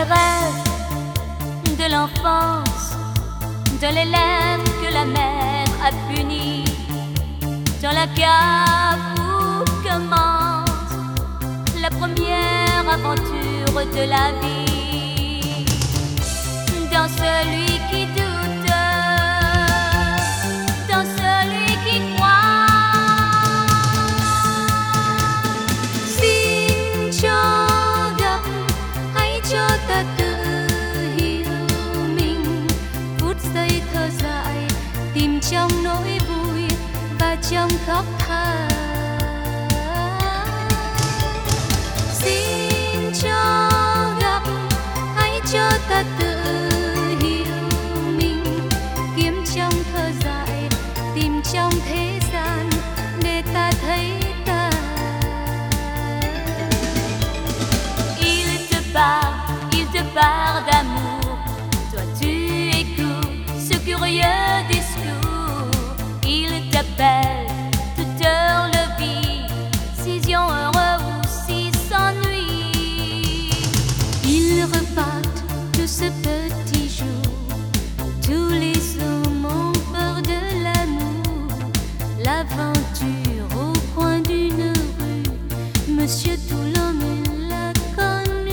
rêves de l'enfance, de l'élève que la mère a puni, dans la cave où commence la première aventure de la vie. Dans celui qui doute, dans celui qui croit. Xin cho gặp, hãy cho ta tự hiểu mình. Phút giây thơ dại, tìm trong nỗi vui và trong khóc than. Xin cho gặp, hãy cho ta tự hiểu mình. Kiếm trong thơ dại, tìm trong thế gian để ta thấy ta. Il te parle d'amour. Toi tu écoutes ce curieux discours. Il t'appelle, toute heure le vit, s'ils ont heureux ou s'ils s'ennuient. Ils repartent de ce petit jour. Tous les hommes ont peur de l'amour. L'aventure au coin d'une rue, Monsieur Toulon l'a connu.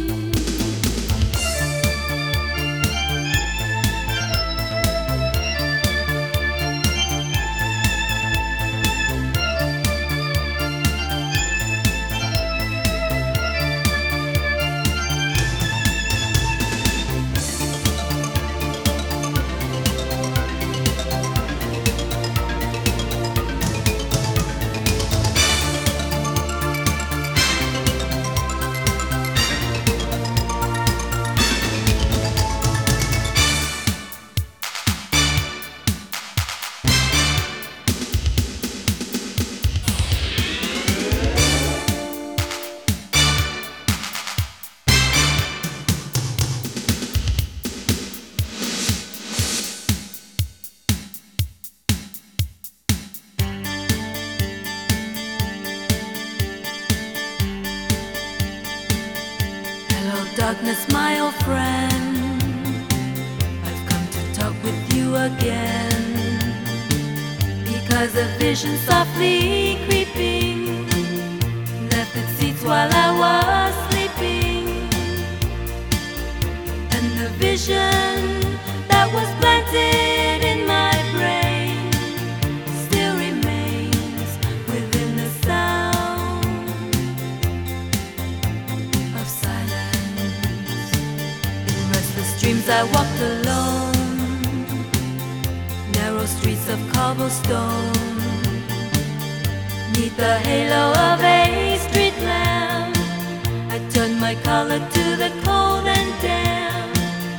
Darkness, my old friend, I've come to talk with you again, because a vision softly creeping left its seats while I was sleeping. And the vision that was planted in my brain still remains within the sound of silence. Dreams I walked alone, narrow streets of cobblestone, neath the halo of a street lamp. I turned my collar to the cold and damp.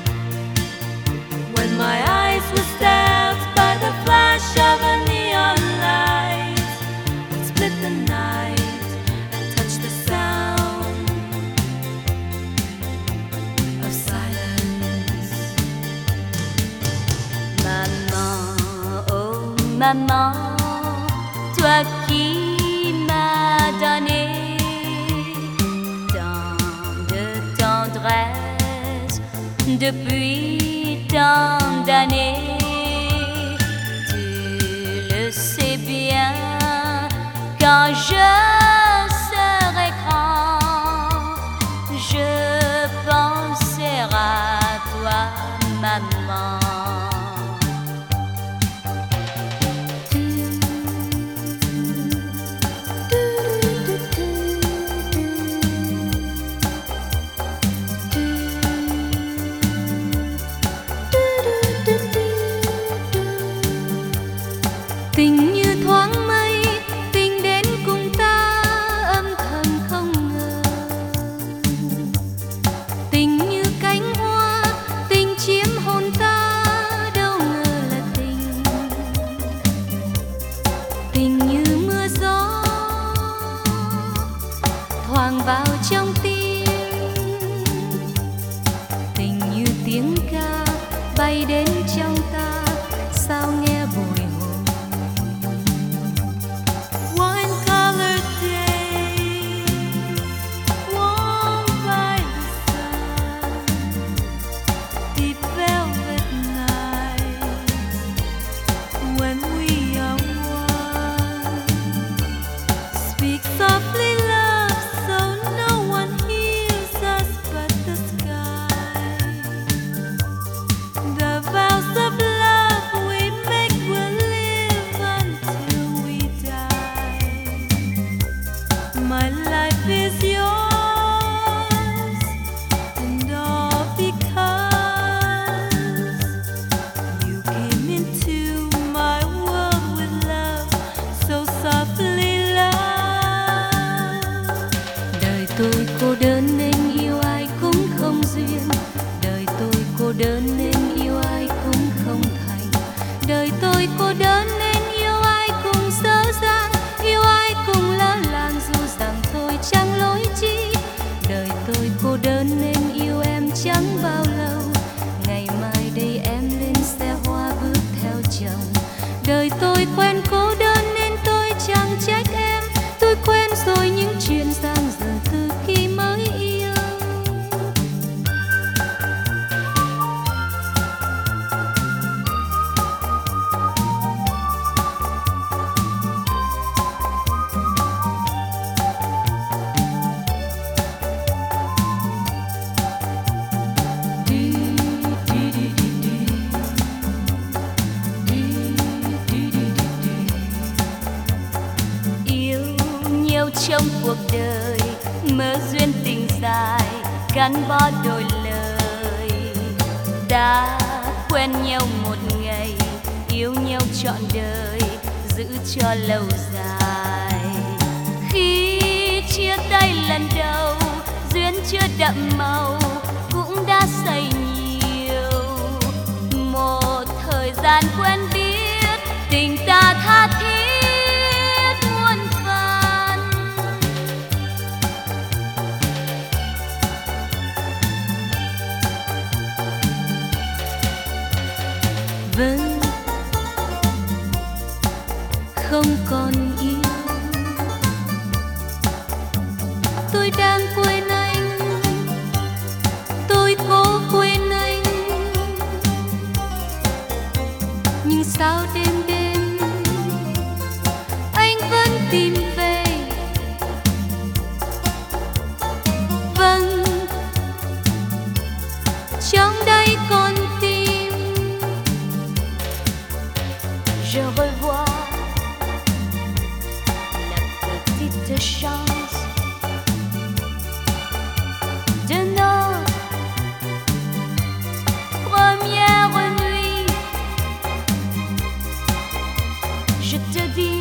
When my eyes were stabbed by the flash of a neon light that split the night and touched the sound of silence. Maman, oh maman, toi qui m'as donné tant de tendresse depuis tant d'années, tu le sais bien, quand je serai grand, je penserai à toi, maman. Tình như thoáng mây, tình đến cùng ta âm thầm không ngờ. Tình như cánh hoa, tình chiếm hồn ta, đâu ngờ là tình. Tình như mưa gió, thoảng vào trong tim. Tình như tiếng ca bay đến trong ta, sao nghe bồi hồi. Day, warmed by the sun. tôi cô đơn nên yêu ai cùng dở dang, yêu ai cùng lỡ làng dù rằng tôi chẳng lối chi. Đời tôi cô đơn nên yêu em chẳng bao lâu, ngày mai đây em lên xe hoa bước theo chồng. Đời tôi quen cô đơn nên tôi chẳng trách em, tôi quen rồi những chuyện dang dở từ khi mới yêu. Trong cuộc đời mơ duyên tình dài gắn bó đôi lời, đã quen nhau một ngày yêu nhau trọn đời giữ cho lâu dài. Khi chia tay lần đầu duyên chưa đậm màu cũng đã say nhiều, một thời gian quen biết tình ta tha thiết. Vâng, không còn yêu, tôi đang quên anh, tôi cố quên anh, nhưng sao đêm đêm anh vẫn tìm về. Vâng, trong đây còn je revois la petite chance de notre première nuit. Je te dis